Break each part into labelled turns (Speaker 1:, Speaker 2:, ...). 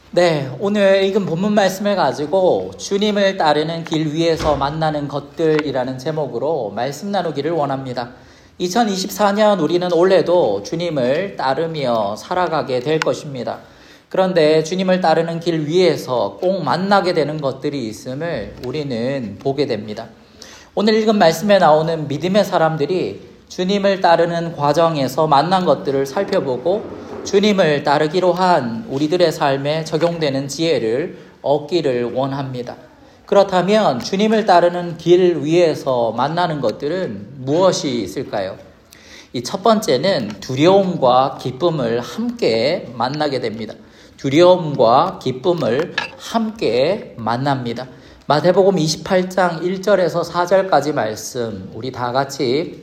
Speaker 1: 네, 오늘 읽은 본문 말씀을 가지고 주님을 따르는 길 위에서 만나는 것들이라는 제목으로 말씀 나누기를 원합니다. 2024년 우리는 올해도 주님을 따르며 살아가게 될 것입니다. 그런데 주님을 따르는 길 위에서 꼭 만나게 되는 것들이 있음을 우리는 보게 됩니다. 오늘 읽은 말씀에 나오는 믿음의 사람들이 주님을 따르는 과정에서 만난 것들을 살펴보고 주님을 따르기로 한 우리들의 삶에 적용되는 지혜를 얻기를 원합니다. 그렇다면 주님을 따르는 길 위에서 만나는 것들은 무엇이 있을까요? 이 첫 번째는 두려움과 기쁨을 함께 만나게 됩니다. 두려움과 기쁨을 함께 만납니다. 마태복음 28장 1절에서 4절까지 말씀 우리 다 같이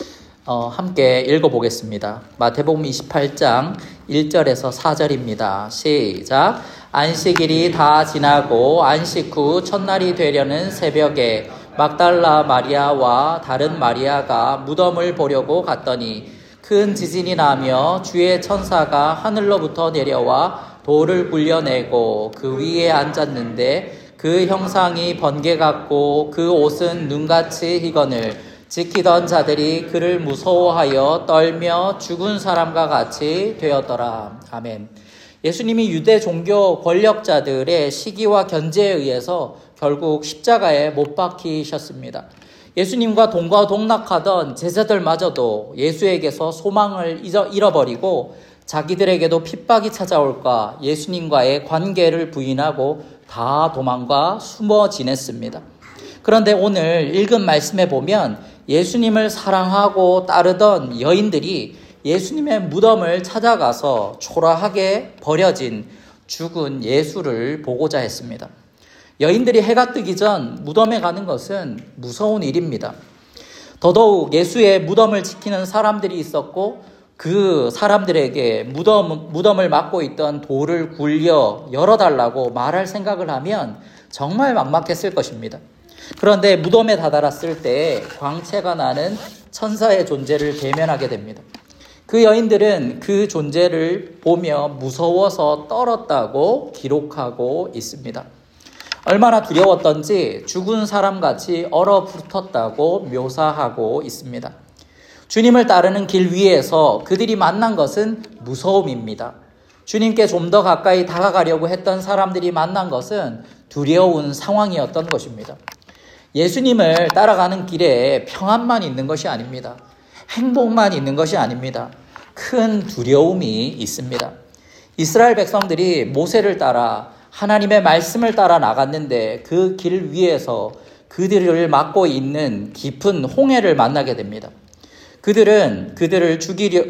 Speaker 1: 함께 읽어보겠습니다. 마태복음 28장 1절에서 4절입니다. 시작. 안식일이 다 지나고 안식 후 첫날이 되려는 새벽에 막달라 마리아와 다른 마리아가 무덤을 보려고 갔더니 큰 지진이 나며 주의 천사가 하늘로부터 내려와 돌을 굴려내고 그 위에 앉았는데 그 형상이 번개 같고 그 옷은 눈같이 희거늘 지키던 자들이 그를 무서워하여 떨며 죽은 사람과 같이 되었더라. 아멘. 예수님이 유대 종교 권력자들의 시기와 견제에 의해서 결국 십자가에 못 박히셨습니다. 예수님과 동거동락하던 제자들마저도 예수에게서 소망을 잃어버리고 자기들에게도 핍박이 찾아올까 예수님과의 관계를 부인하고 다 도망가 숨어 지냈습니다. 그런데 오늘 읽은 말씀에 보면 예수님을 사랑하고 따르던 여인들이 예수님의 무덤을 찾아가서 초라하게 버려진 죽은 예수를 보고자 했습니다. 여인들이 해가 뜨기 전 무덤에 가는 것은 무서운 일입니다. 더더욱 예수의 무덤을 지키는 사람들이 있었고 그 사람들에게 무덤을 막고 있던 돌을 굴려 열어달라고 말할 생각을 하면 정말 막막했을 것입니다. 그런데 무덤에 다다랐을 때 광채가 나는 천사의 존재를 대면하게 됩니다. 그 여인들은 그 존재를 보며 무서워서 떨었다고 기록하고 있습니다. 얼마나 두려웠던지 죽은 사람같이 얼어붙었다고 묘사하고 있습니다. 주님을 따르는 길 위에서 그들이 만난 것은 무서움입니다. 주님께 좀 더 가까이 다가가려고 했던 사람들이 만난 것은 두려운 상황이었던 것입니다. 예수님을 따라가는 길에 평안만 있는 것이 아닙니다. 행복만 있는 것이 아닙니다. 큰 두려움이 있습니다. 이스라엘 백성들이 모세를 따라 하나님의 말씀을 따라 나갔는데 그 길 위에서 그들을 막고 있는 깊은 홍해를 만나게 됩니다. 그들은 그들을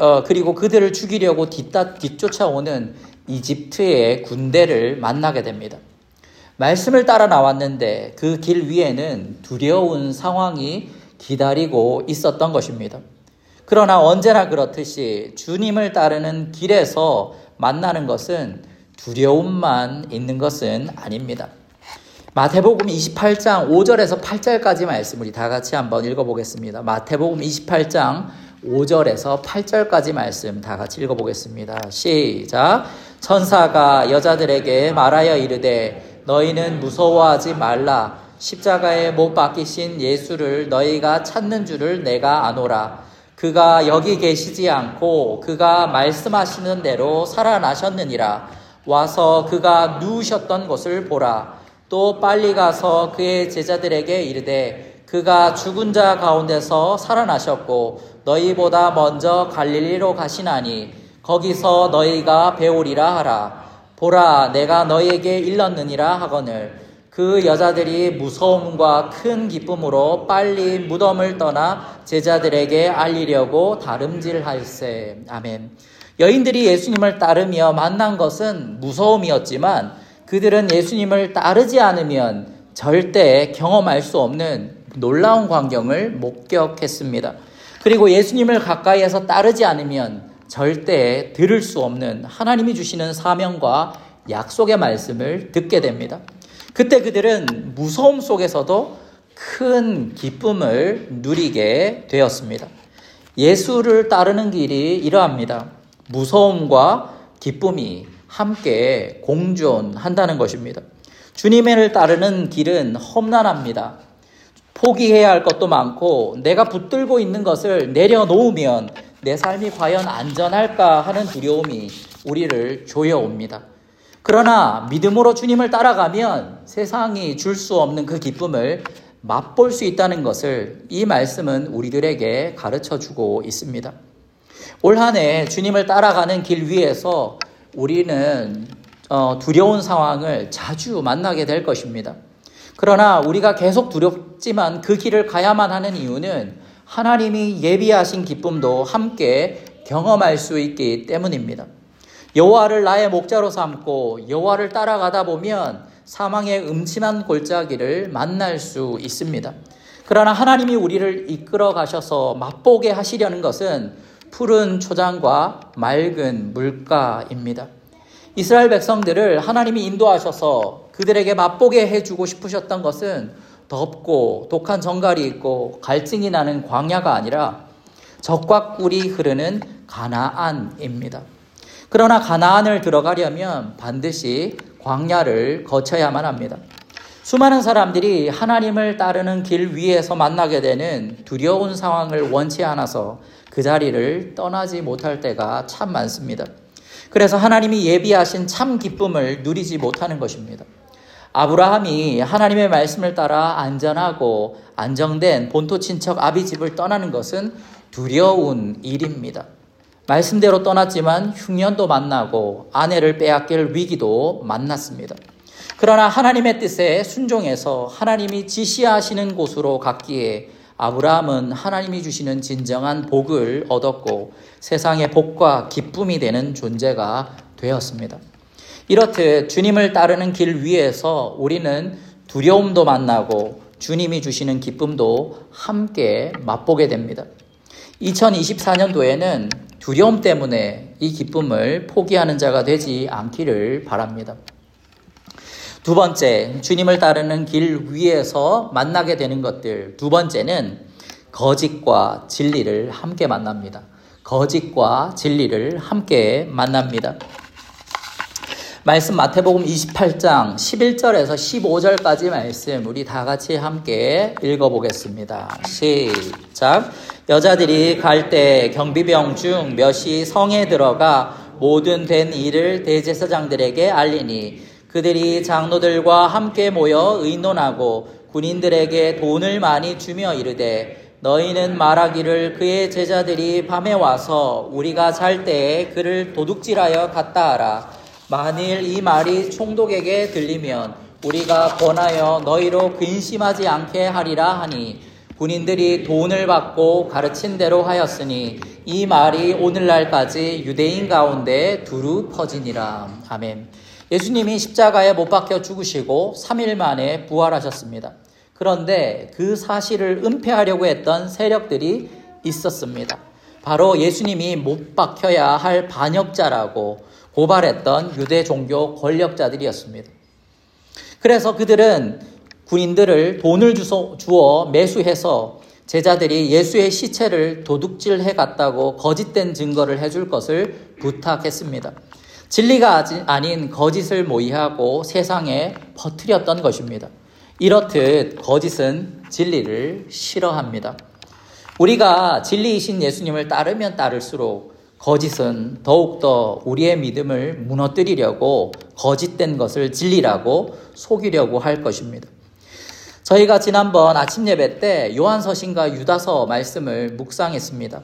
Speaker 1: 죽이려고 뒤쫓아오는 이집트의 군대를 만나게 됩니다. 말씀을 따라 나왔는데 그 길 위에는 두려운 상황이 기다리고 있었던 것입니다. 그러나 언제나 그렇듯이 주님을 따르는 길에서 만나는 것은 두려움만 있는 것은 아닙니다. 마태복음 28장 5절에서 8절까지 말씀 우리 다 같이 한번 읽어보겠습니다. 마태복음 28장 5절에서 8절까지 말씀 다 같이 읽어보겠습니다. 시작. 천사가 여자들에게 말하여 이르되 너희는 무서워하지 말라. 십자가에 못 박히신 예수를 너희가 찾는 줄을 내가 아노라. 그가 여기 계시지 않고 그가 말씀하시는 대로 살아나셨느니라. 와서 그가 누우셨던 곳을 보라. 또 빨리 가서 그의 제자들에게 이르되 그가 죽은 자 가운데서 살아나셨고 너희보다 먼저 갈릴리로 가시나니 거기서 너희가 배우리라 하라. 보라, 내가 너희에게 일렀느니라 하거늘. 그 여자들이 무서움과 큰 기쁨으로 빨리 무덤을 떠나 제자들에게 알리려고 다름질할세. 아멘. 여인들이 예수님을 따르며 만난 것은 무서움이었지만 그들은 예수님을 따르지 않으면 절대 경험할 수 없는 놀라운 광경을 목격했습니다. 그리고 예수님을 가까이에서 따르지 않으면 절대 들을 수 없는 하나님이 주시는 사명과 약속의 말씀을 듣게 됩니다. 그때 그들은 무서움 속에서도 큰 기쁨을 누리게 되었습니다. 예수를 따르는 길이 이러합니다. 무서움과 기쁨이 함께 공존한다는 것입니다. 주님을 따르는 길은 험난합니다. 포기해야 할 것도 많고 내가 붙들고 있는 것을 내려놓으면 내 삶이 과연 안전할까 하는 두려움이 우리를 조여옵니다. 그러나 믿음으로 주님을 따라가면 세상이 줄 수 없는 그 기쁨을 맛볼 수 있다는 것을 이 말씀은 우리들에게 가르쳐주고 있습니다. 올 한 해 주님을 따라가는 길 위에서 우리는 두려운 상황을 자주 만나게 될 것입니다. 그러나 우리가 계속 두렵지만 그 길을 가야만 하는 이유는 하나님이 예비하신 기쁨도 함께 경험할 수 있기 때문입니다. 여호와를 나의 목자로 삼고 여호와를 따라가다 보면 사망의 음침한 골짜기를 만날 수 있습니다. 그러나 하나님이 우리를 이끌어 가셔서 맛보게 하시려는 것은 푸른 초장과 맑은 물가입니다. 이스라엘 백성들을 하나님이 인도하셔서 그들에게 맛보게 해주고 싶으셨던 것은 덥고 독한 정갈이 있고 갈증이 나는 광야가 아니라 젖과 꿀이 흐르는 가나안입니다. 그러나 가나안을 들어가려면 반드시 광야를 거쳐야만 합니다. 수많은 사람들이 하나님을 따르는 길 위에서 만나게 되는 두려운 상황을 원치 않아서 그 자리를 떠나지 못할 때가 참 많습니다. 그래서 하나님이 예비하신 참 기쁨을 누리지 못하는 것입니다. 아브라함이 하나님의 말씀을 따라 안전하고 안정된 본토 친척 아비 집을 떠나는 것은 두려운 일입니다. 말씀대로 떠났지만 흉년도 만나고 아내를 빼앗길 위기도 만났습니다. 그러나 하나님의 뜻에 순종해서 하나님이 지시하시는 곳으로 갔기에 아브라함은 하나님이 주시는 진정한 복을 얻었고 세상의 복과 기쁨이 되는 존재가 되었습니다. 이렇듯 주님을 따르는 길 위에서 우리는 두려움도 만나고 주님이 주시는 기쁨도 함께 맛보게 됩니다. 2024년도에는 두려움 때문에 이 기쁨을 포기하는 자가 되지 않기를 바랍니다. 두 번째, 주님을 따르는 길 위에서 만나게 되는 것들. 두 번째는 거짓과 진리를 함께 만납니다. 거짓과 진리를 함께 만납니다. 말씀 마태복음 28장 11절에서 15절까지 말씀 우리 다 같이 함께 읽어보겠습니다. 시작. 여자들이 갈 때 경비병 중 몇이 성에 들어가 모든 된 일을 대제사장들에게 알리니 그들이 장로들과 함께 모여 의논하고 군인들에게 돈을 많이 주며 이르되 너희는 말하기를 그의 제자들이 밤에 와서 우리가 잘 때에 그를 도둑질하여 갔다 하라. 만일 이 말이 총독에게 들리면 우리가 권하여 너희로 근심하지 않게 하리라 하니 군인들이 돈을 받고 가르친 대로 하였으니 이 말이 오늘날까지 유대인 가운데 두루 퍼지니라. 아멘. 예수님이 십자가에 못 박혀 죽으시고 3일 만에 부활하셨습니다. 그런데 그 사실을 은폐하려고 했던 세력들이 있었습니다. 바로 예수님이 못 박혀야 할 반역자라고 고발했던 유대 종교 권력자들이었습니다. 그래서 그들은 군인들을 돈을 주어 매수해서 제자들이 예수의 시체를 도둑질해 갔다고 거짓된 증거를 해줄 것을 부탁했습니다. 진리가 아닌 거짓을 모의하고 세상에 퍼뜨렸던 것입니다. 이렇듯 거짓은 진리를 싫어합니다. 우리가 진리이신 예수님을 따르면 따를수록 거짓은 더욱더 우리의 믿음을 무너뜨리려고 거짓된 것을 진리라고 속이려고 할 것입니다. 저희가 지난번 아침 예배 때 요한서신과 유다서 말씀을 묵상했습니다.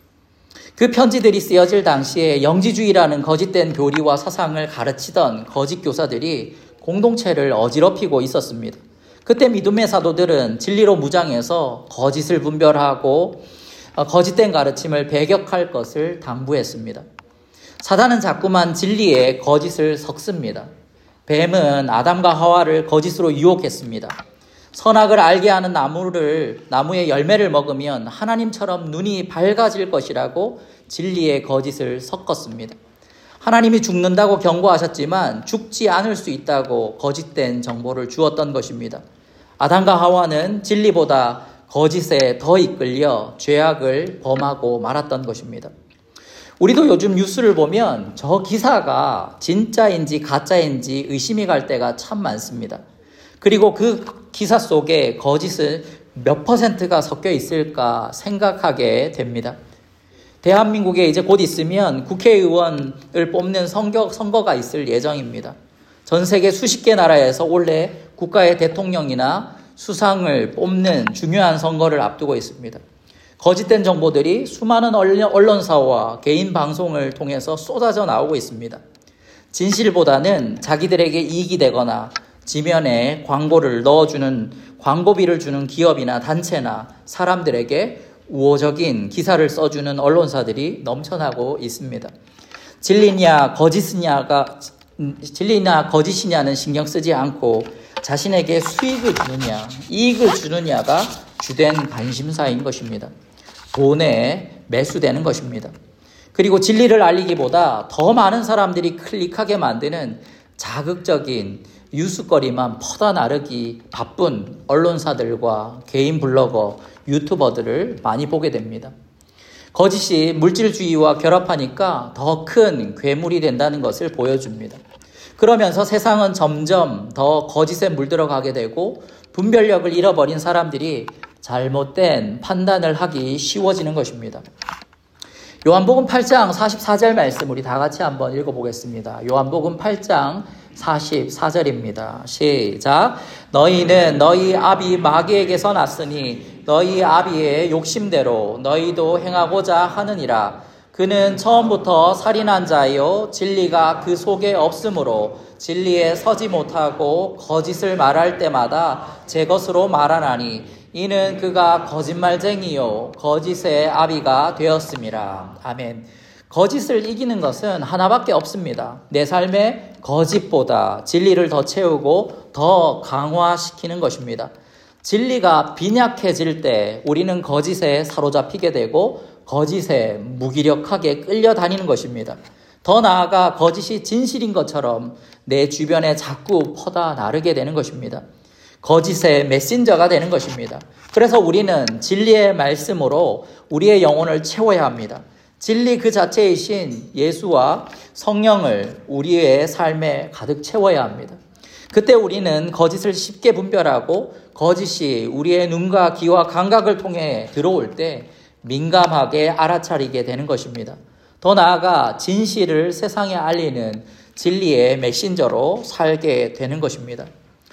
Speaker 1: 그 편지들이 쓰여질 당시에 영지주의라는 거짓된 교리와 사상을 가르치던 거짓 교사들이 공동체를 어지럽히고 있었습니다. 그때 믿음의 사도들은 진리로 무장해서 거짓을 분별하고 거짓된 가르침을 배격할 것을 당부했습니다. 사단은 자꾸만 진리에 거짓을 섞습니다. 뱀은 아담과 하와를 거짓으로 유혹했습니다. 선악을 알게 하는 나무의 열매를 먹으면 하나님처럼 눈이 밝아질 것이라고 진리의 거짓을 섞었습니다. 하나님이 죽는다고 경고하셨지만 죽지 않을 수 있다고 거짓된 정보를 주었던 것입니다. 아담과 하와는 진리보다 거짓에 더 이끌려 죄악을 범하고 말았던 것입니다. 우리도 요즘 뉴스를 보면 저 기사가 진짜인지 가짜인지 의심이 갈 때가 참 많습니다. 그리고 그 기사 속에 거짓은 몇 %가 섞여 있을까 생각하게 됩니다. 대한민국에 이제 곧 있으면 국회의원을 뽑는 선거가 있을 예정입니다. 전 세계 수십 개 나라에서 올해 국가의 대통령이나 수상을 뽑는 중요한 선거를 앞두고 있습니다. 거짓된 정보들이 수많은 언론사와 개인 방송을 통해서 쏟아져 나오고 있습니다. 진실보다는 자기들에게 이익이 되거나 지면에 광고를 넣어주는 광고비를 주는 기업이나 단체나 사람들에게 우호적인 기사를 써주는 언론사들이 넘쳐나고 있습니다. 진리냐 거짓이냐는 신경 쓰지 않고 자신에게 수익을 주느냐, 이익을 주느냐가 주된 관심사인 것입니다. 돈에 매수되는 것입니다. 그리고 진리를 알리기보다 더 많은 사람들이 클릭하게 만드는 자극적인 뉴스거리만 퍼다 나르기 바쁜 언론사들과 개인 블로거, 유튜버들을 많이 보게 됩니다. 거짓이 물질주의와 결합하니까 더 큰 괴물이 된다는 것을 보여줍니다. 그러면서 세상은 점점 더 거짓에 물들어가게 되고 분별력을 잃어버린 사람들이 잘못된 판단을 하기 쉬워지는 것입니다. 요한복음 8장 44절 말씀 우리 다 같이 한번 읽어보겠습니다. 요한복음 8장 44절입니다. 시작. 너희는 너희 아비 마귀에게서 났으니 너희 아비의 욕심대로 너희도 행하고자 하느니라. 그는 처음부터 살인한 자요 진리가 그 속에 없으므로 진리에 서지 못하고 거짓을 말할 때마다 제 것으로 말하나니 이는 그가 거짓말쟁이요 거짓의 아비가 되었음이라. 아멘. 거짓을 이기는 것은 하나밖에 없습니다. 내 삶에 거짓보다 진리를 더 채우고 더 강화시키는 것입니다. 진리가 빈약해질 때 우리는 거짓에 사로잡히게 되고 거짓에 무기력하게 끌려다니는 것입니다. 더 나아가 거짓이 진실인 것처럼 내 주변에 자꾸 퍼다 나르게 되는 것입니다. 거짓의 메신저가 되는 것입니다. 그래서 우리는 진리의 말씀으로 우리의 영혼을 채워야 합니다. 진리 그 자체이신 예수와 성령을 우리의 삶에 가득 채워야 합니다. 그때 우리는 거짓을 쉽게 분별하고 거짓이 우리의 눈과 귀와 감각을 통해 들어올 때 민감하게 알아차리게 되는 것입니다. 더 나아가 진실을 세상에 알리는 진리의 메신저로 살게 되는 것입니다.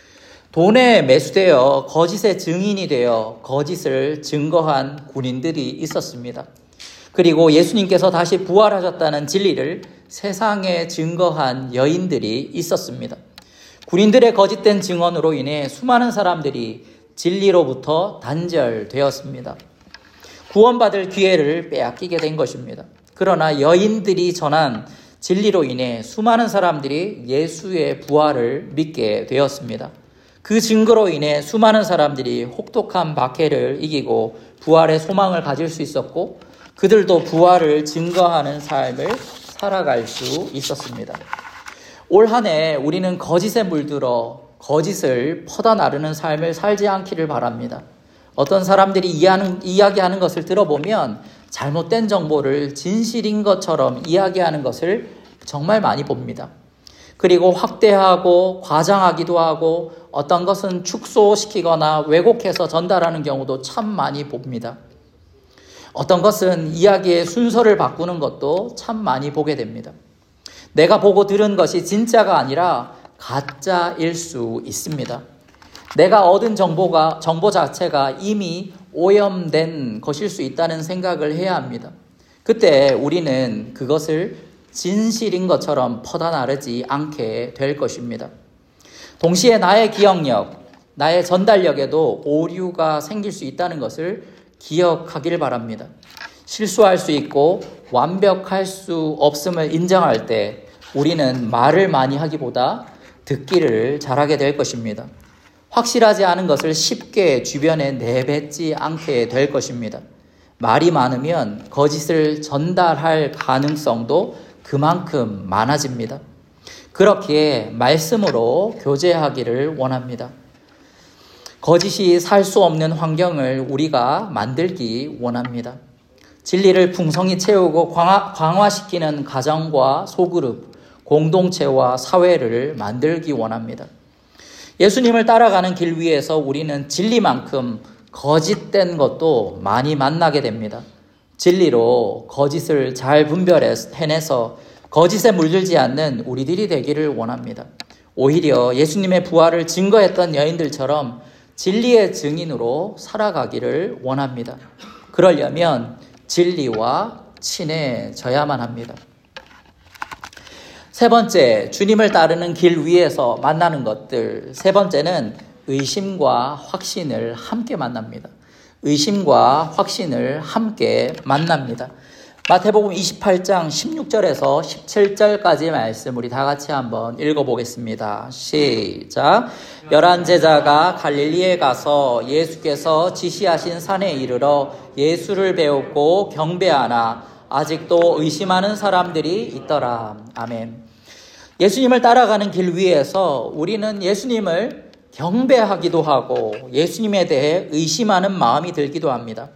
Speaker 1: 돈에 매수되어 거짓의 증인이 되어 거짓을 증거한 군인들이 있었습니다. 그리고 예수님께서 다시 부활하셨다는 진리를 세상에 증거한 여인들이 있었습니다. 군인들의 거짓된 증언으로 인해 수많은 사람들이 진리로부터 단절되었습니다. 구원받을 기회를 빼앗기게 된 것입니다. 그러나 여인들이 전한 진리로 인해 수많은 사람들이 예수의 부활을 믿게 되었습니다. 그 증거로 인해 수많은 사람들이 혹독한 박해를 이기고 부활의 소망을 가질 수 있었고 그들도 부활을 증거하는 삶을 살아갈 수 있었습니다. 올 한 해 우리는 거짓에 물들어 거짓을 퍼다 나르는 삶을 살지 않기를 바랍니다. 어떤 사람들이 이야기하는 것을 들어보면 잘못된 정보를 진실인 것처럼 이야기하는 것을 정말 많이 봅니다. 그리고 확대하고 과장하기도 하고 어떤 것은 축소시키거나 왜곡해서 전달하는 경우도 참 많이 봅니다. 어떤 것은 이야기의 순서를 바꾸는 것도 참 많이 보게 됩니다. 내가 보고 들은 것이 진짜가 아니라 가짜일 수 있습니다. 내가 얻은 정보 자체가 이미 오염된 것일 수 있다는 생각을 해야 합니다. 그때 우리는 그것을 진실인 것처럼 퍼다 나르지 않게 될 것입니다. 동시에 나의 기억력, 나의 전달력에도 오류가 생길 수 있다는 것을 기억하길 바랍니다. 실수할 수 있고 완벽할 수 없음을 인정할 때 우리는 말을 많이 하기보다 듣기를 잘하게 될 것입니다. 확실하지 않은 것을 쉽게 주변에 내뱉지 않게 될 것입니다. 말이 많으면 거짓을 전달할 가능성도 그만큼 많아집니다. 그렇기에 말씀으로 교제하기를 원합니다. 거짓이 살 수 없는 환경을 우리가 만들기 원합니다. 진리를 풍성히 채우고 강화시키는 가정과 소그룹, 공동체와 사회를 만들기 원합니다. 예수님을 따라가는 길 위에서 우리는 진리만큼 거짓된 것도 많이 만나게 됩니다. 진리로 거짓을 잘 분별해내서 거짓에 물들지 않는 우리들이 되기를 원합니다. 오히려 예수님의 부활을 증거했던 여인들처럼 진리의 증인으로 살아가기를 원합니다. 그러려면 진리와 친해져야만 합니다. 세 번째, 주님을 따르는 길 위에서 만나는 것들. 세 번째는 의심과 확신을 함께 만납니다. 의심과 확신을 함께 만납니다. 마태복음 28장 16절에서 17절까지 말씀 우리 다 같이 한번 읽어보겠습니다. 시작. 11 제자가 갈릴리에 가서 예수께서 지시하신 산에 이르러 예수를 배웠고 경배하나 아직도 의심하는 사람들이 있더라. 아멘. 예수님을 따라가는 길 위에서 우리는 예수님을 경배하기도 하고 예수님에 대해 의심하는 마음이 들기도 합니다.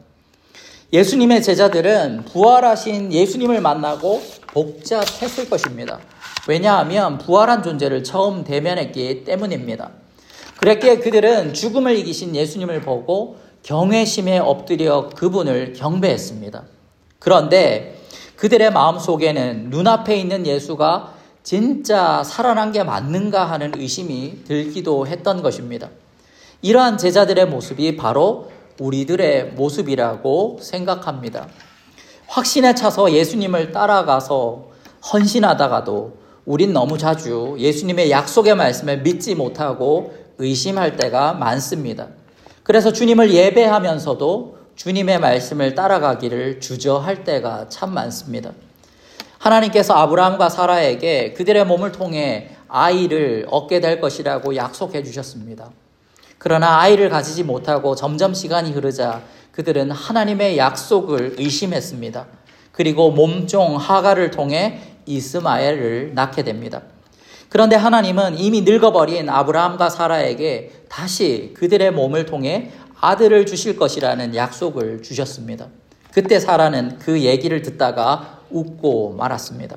Speaker 1: 예수님의 제자들은 부활하신 예수님을 만나고 복잡했을 것입니다. 왜냐하면 부활한 존재를 처음 대면했기 때문입니다. 그랬기에 그들은 죽음을 이기신 예수님을 보고 경외심에 엎드려 그분을 경배했습니다. 그런데 그들의 마음속에는 눈앞에 있는 예수가 진짜 살아난 게 맞는가 하는 의심이 들기도 했던 것입니다. 이러한 제자들의 모습이 바로 우리들의 모습이라고 생각합니다. 확신에 차서 예수님을 따라가서 헌신하다가도 우린 너무 자주 예수님의 약속의 말씀을 믿지 못하고 의심할 때가 많습니다. 그래서 주님을 예배하면서도 주님의 말씀을 따라가기를 주저할 때가 참 많습니다. 하나님께서 아브라함과 사라에게 그들의 몸을 통해 아이를 얻게 될 것이라고 약속해 주셨습니다. 그러나 아이를 가지지 못하고 점점 시간이 흐르자 그들은 하나님의 약속을 의심했습니다. 그리고 몸종 하갈을 통해 이스마엘을 낳게 됩니다. 그런데 하나님은 이미 늙어버린 아브라함과 사라에게 다시 그들의 몸을 통해 아들을 주실 것이라는 약속을 주셨습니다. 그때 사라는 그 얘기를 듣다가 웃고 말았습니다.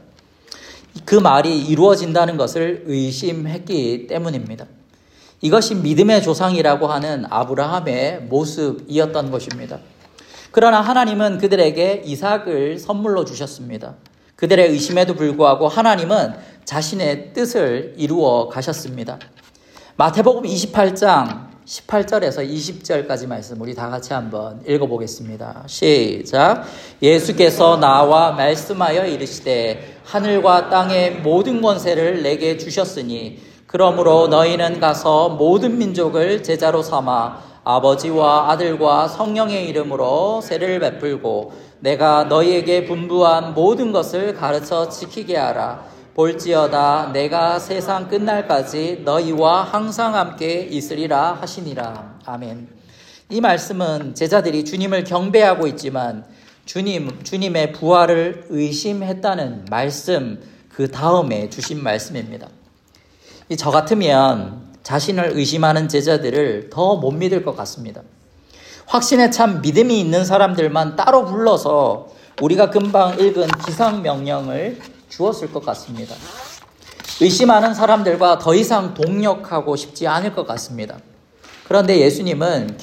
Speaker 1: 그 말이 이루어진다는 것을 의심했기 때문입니다. 이것이 믿음의 조상이라고 하는 아브라함의 모습이었던 것입니다. 그러나 하나님은 그들에게 이삭을 선물로 주셨습니다. 그들의 의심에도 불구하고 하나님은 자신의 뜻을 이루어 가셨습니다. 마태복음 28장 18절에서 20절까지 말씀 우리 다 같이 한번 읽어보겠습니다. 시작. 예수께서 나와 말씀하여 이르시되 하늘과 땅의 모든 권세를 내게 주셨으니 그러므로 너희는 가서 모든 민족을 제자로 삼아 아버지와 아들과 성령의 이름으로 세례를 베풀고 내가 너희에게 분부한 모든 것을 가르쳐 지키게 하라. 볼지어다 내가 세상 끝날까지 너희와 항상 함께 있으리라 하시니라. 아멘. 이 말씀은 제자들이 주님을 경배하고 있지만 주님의 부활을 의심했다는 말씀 그 다음에 주신 말씀입니다. 저 같으면 자신을 의심하는 제자들을 더 못 믿을 것 같습니다. 확신에 참 믿음이 있는 사람들만 따로 불러서 우리가 금방 읽은 기상명령을 주었을 것 같습니다. 의심하는 사람들과 더 이상 동력하고 싶지 않을 것 같습니다. 그런데 예수님은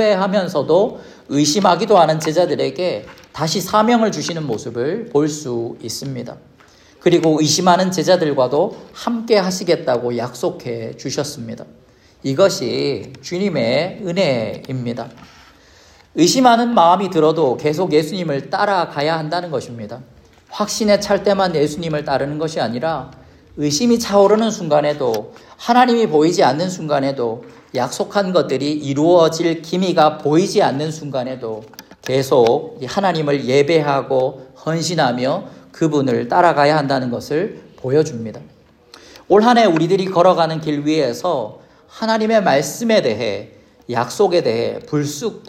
Speaker 1: 경배하면서도 의심하기도 하는 제자들에게 다시 사명을 주시는 모습을 볼 수 있습니다. 그리고 의심하는 제자들과도 함께 하시겠다고 약속해 주셨습니다. 이것이 주님의 은혜입니다. 의심하는 마음이 들어도 계속 예수님을 따라가야 한다는 것입니다. 확신에 찰 때만 예수님을 따르는 것이 아니라 의심이 차오르는 순간에도 하나님이 보이지 않는 순간에도 약속한 것들이 이루어질 기미가 보이지 않는 순간에도 계속 하나님을 예배하고 헌신하며 그분을 따라가야 한다는 것을 보여줍니다. 올 한 해 우리들이 걸어가는 길 위에서 하나님의 말씀에 대해 약속에 대해 불쑥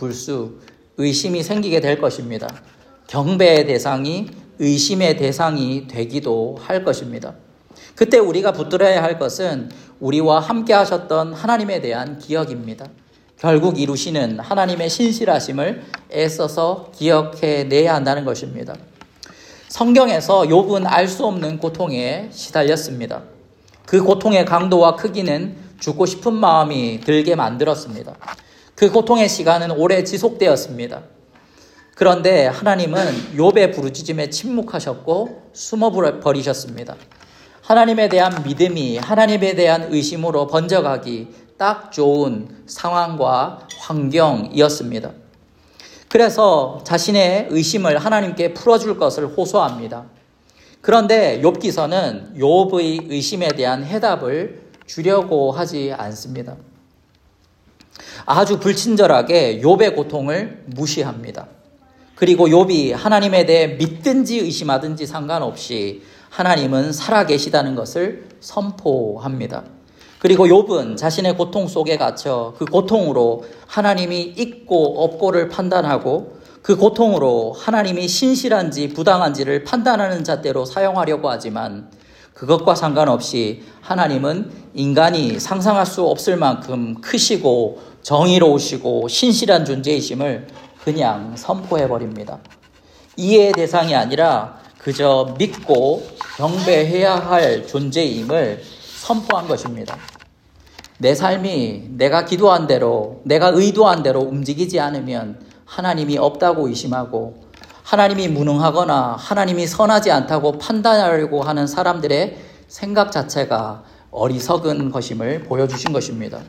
Speaker 1: 의심이 생기게 될 것입니다. 경배의 대상이 의심의 대상이 되기도 할 것입니다. 그때 우리가 붙들어야 할 것은 우리와 함께 하셨던 하나님에 대한 기억입니다. 결국 이루시는 하나님의 신실하심을 애써서 기억해내야 한다는 것입니다. 성경에서 욥은 알 수 없는 고통에 시달렸습니다. 그 고통의 강도와 크기는 죽고 싶은 마음이 들게 만들었습니다. 그 고통의 시간은 오래 지속되었습니다. 그런데 하나님은 욥의 부르짖음에 침묵하셨고 숨어버리셨습니다. 하나님에 대한 믿음이 하나님에 대한 의심으로 번져가기 딱 좋은 상황과 환경이었습니다. 그래서 자신의 의심을 하나님께 풀어줄 것을 호소합니다. 그런데 욥기서는 욥의 의심에 대한 해답을 주려고 하지 않습니다. 아주 불친절하게 욥의 고통을 무시합니다. 그리고 욥이 하나님에 대해 믿든지 의심하든지 상관없이 하나님은 살아계시다는 것을 선포합니다. 그리고 욥은 자신의 고통 속에 갇혀 그 고통으로 하나님이 있고 없고를 판단하고 그 고통으로 하나님이 신실한지 부당한지를 판단하는 잣대로 사용하려고 하지만 그것과 상관없이 하나님은 인간이 상상할 수 없을 만큼 크시고 정의로우시고 신실한 존재이심을 그냥 선포해버립니다. 이해의 대상이 아니라 그저 믿고 경배해야 할 존재임을 선포한 것입니다. 내 삶이 내가 기도한 대로, 내가 의도한 대로 움직이지 않으면 하나님이 없다고 의심하고 하나님이 무능하거나 하나님이 선하지 않다고 판단하려고 하는 사람들의 생각 자체가 어리석은 것임을 보여주신 것입니다.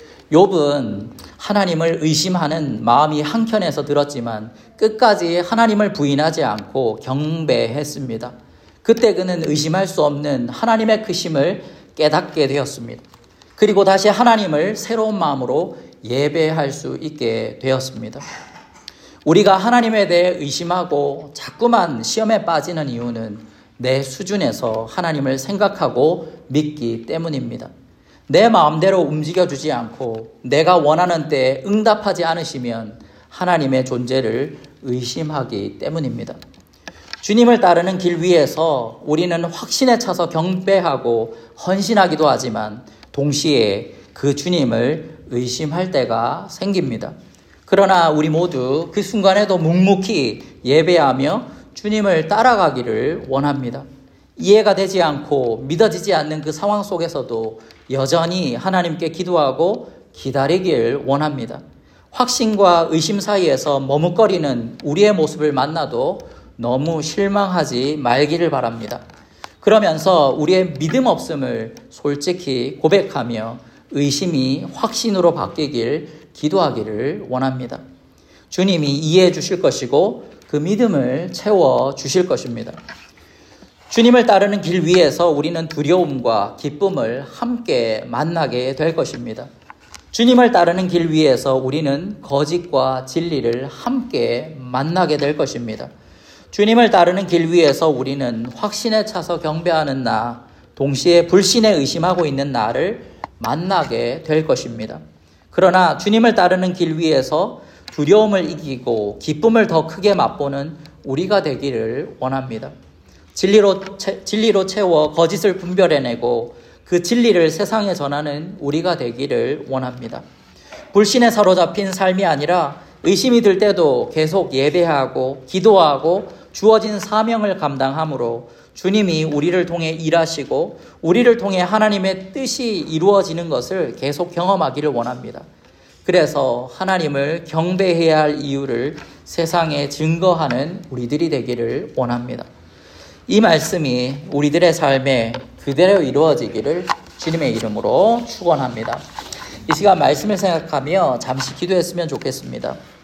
Speaker 1: 욥은 하나님을 의심하는 마음이 한켠에서 들었지만 끝까지 하나님을 부인하지 않고 경배했습니다. 그때 그는 의심할 수 없는 하나님의 크심을 깨닫게 되었습니다. 그리고 다시 하나님을 새로운 마음으로 예배할 수 있게 되었습니다. 우리가 하나님에 대해 의심하고 자꾸만 시험에 빠지는 이유는 내 수준에서 하나님을 생각하고 믿기 때문입니다. 내 마음대로 움직여주지 않고 내가 원하는 때에 응답하지 않으시면 하나님의 존재를 의심하기 때문입니다. 주님을 따르는 길 위에서 우리는 확신에 차서 경배하고 헌신하기도 하지만 동시에 그 주님을 의심할 때가 생깁니다. 그러나 우리 모두 그 순간에도 묵묵히 예배하며 주님을 따라가기를 원합니다. 이해가 되지 않고 믿어지지 않는 그 상황 속에서도 여전히 하나님께 기도하고 기다리길 원합니다. 확신과 의심 사이에서 머뭇거리는 우리의 모습을 만나도 너무 실망하지 말기를 바랍니다. 그러면서 우리의 믿음 없음을 솔직히 고백하며 의심이 확신으로 바뀌길 기도하기를 원합니다. 주님이 이해해 주실 것이고 그 믿음을 채워 주실 것입니다. 주님을 따르는 길 위에서 우리는 두려움과 기쁨을 함께 만나게 될 것입니다. 주님을 따르는 길 위에서 우리는 거짓과 진리를 함께 만나게 될 것입니다. 주님을 따르는 길 위에서 우리는 확신에 차서 경배하는 나, 동시에 불신에 의심하고 있는 나를 만나게 될 것입니다. 그러나 주님을 따르는 길 위에서 두려움을 이기고 기쁨을 더 크게 맛보는 우리가 되기를 원합니다. 진리로 채워 거짓을 분별해내고 그 진리를 세상에 전하는 우리가 되기를 원합니다. 불신에 사로잡힌 삶이 아니라 의심이 들 때도 계속 예배하고 기도하고 주어진 사명을 감당함으로 주님이 우리를 통해 일하시고 우리를 통해 하나님의 뜻이 이루어지는 것을 계속 경험하기를 원합니다. 그래서 하나님을 경배해야 할 이유를 세상에 증거하는 우리들이 되기를 원합니다. 이 말씀이 우리들의 삶에 그대로 이루어지기를 주님의 이름으로 축원합니다. 이 시간 말씀을 생각하며 잠시 기도했으면 좋겠습니다.